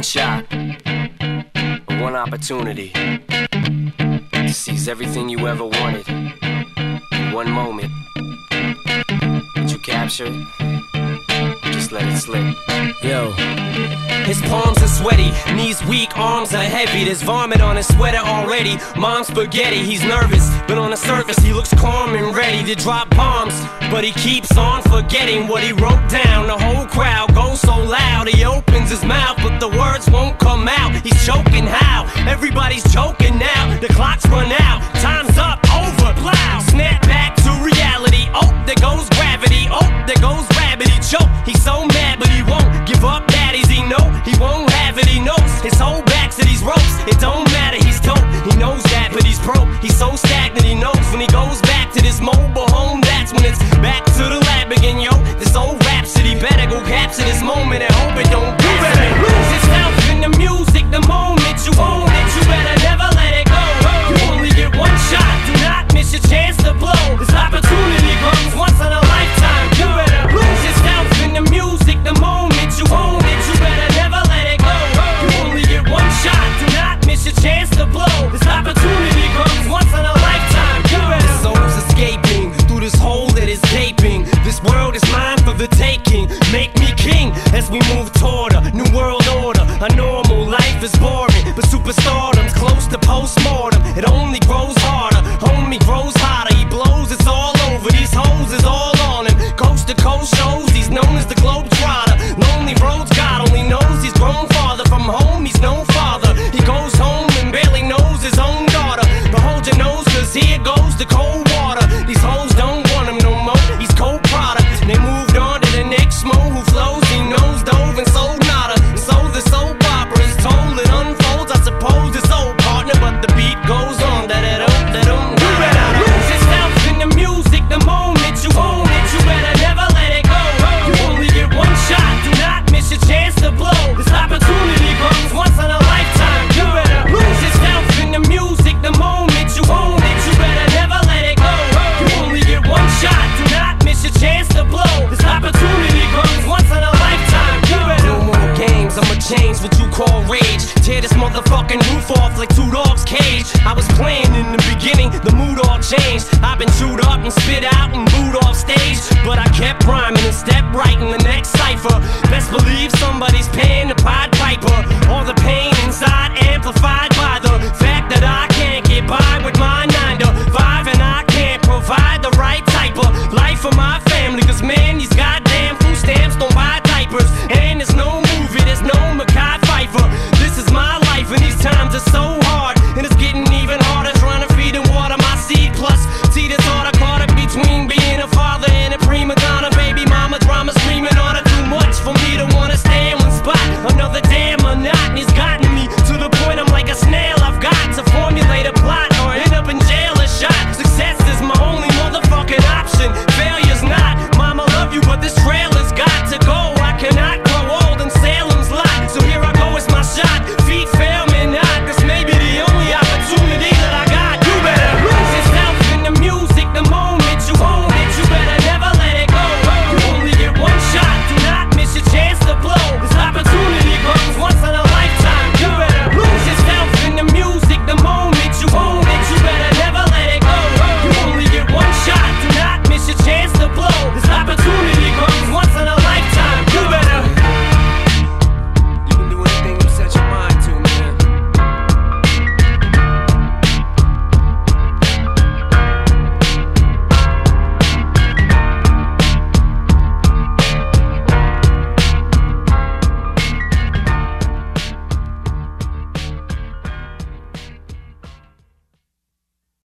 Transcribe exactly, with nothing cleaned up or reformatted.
shot, one opportunity to seize everything you ever wanted in one moment. Did you capture it? Just let it slip. Yo. His palms are sweaty, knees weak, arms are heavy. There's vomit on his sweater already. Mom's spaghetti, he's nervous, but on the surface he looks calm and ready to drop bombs. But he keeps on forgetting what he wrote down. The whole crowd goes so loud, he opens his mouth, but the words won't come out. He's choking how? Everybody's choking now. The clock's run out, time's up, over, plow. Snap back to reality, oh, there goes gravity. Oh, there goes rabbit, he choke. He's so mad, but he won't give up. Daddies, he know he won't have it, he knows his whole back to these ropes. It don't matter, he's dope, he knows that, but he's broke. He's so stagnant, he knows when he goes back to this mobile home, that's when it's back to the lab again, yo. This old rhapsody better go capture this moment and hope it don't pass. You better lose yourself in the music the moment you own it. You better never let it go. You only get one shot, do not miss your chance to blow. This opportunity comes once in a lifetime. You better lose yourself in the music the moment you own it. You better never let it go. You only get one shot, do not miss your chance to blow. This opportunity comes once in a lifetime. You better. The soul's escaping through this hole that is gaping. This world is mine for the taking. Make me king as we move toward a new world order. A normal life is boring, but superstardom's close to postmortem. It only grows harder, homie grows hotter. He blows, it's all over. These hoes is all on him. Coast to coast shows, he's known as the Globetrotter. Lonely roads, God only knows he's grown farther from home. He's no father. He goes home and barely knows his own daughter. But hold your nose, cause here goes the cold water. These hoes don't want him no more. He's cold product. They moved on to the next mo who flows. He knows dove and sold nada. And so the soap opera is told. It unfolds. I suppose it's old partner, but the beat goes on. Da da da da da. You better lose yourself in the music the moment you own it. You better never let it go. You only get one shot. Do not miss your chance to blow. This opportunity comes once in a lifetime. You better lose yourself in the music the moment you own it. You better never let it go. You only get one shot. Do not miss your chance to blow. This opportunity comes once in a lifetime. You better. No more games, I'ma change what you call rage. Tear this motherfucking roof off like two dogs' cage. I was playing in the beginning, the mood all changed. I've been chewed up and spit out and booed off stage, but I kept rhyming and stepped right in the next cipher. Best believe somebody's paying the Pied Piper. All the pain inside amplified by the fact that I can't get by with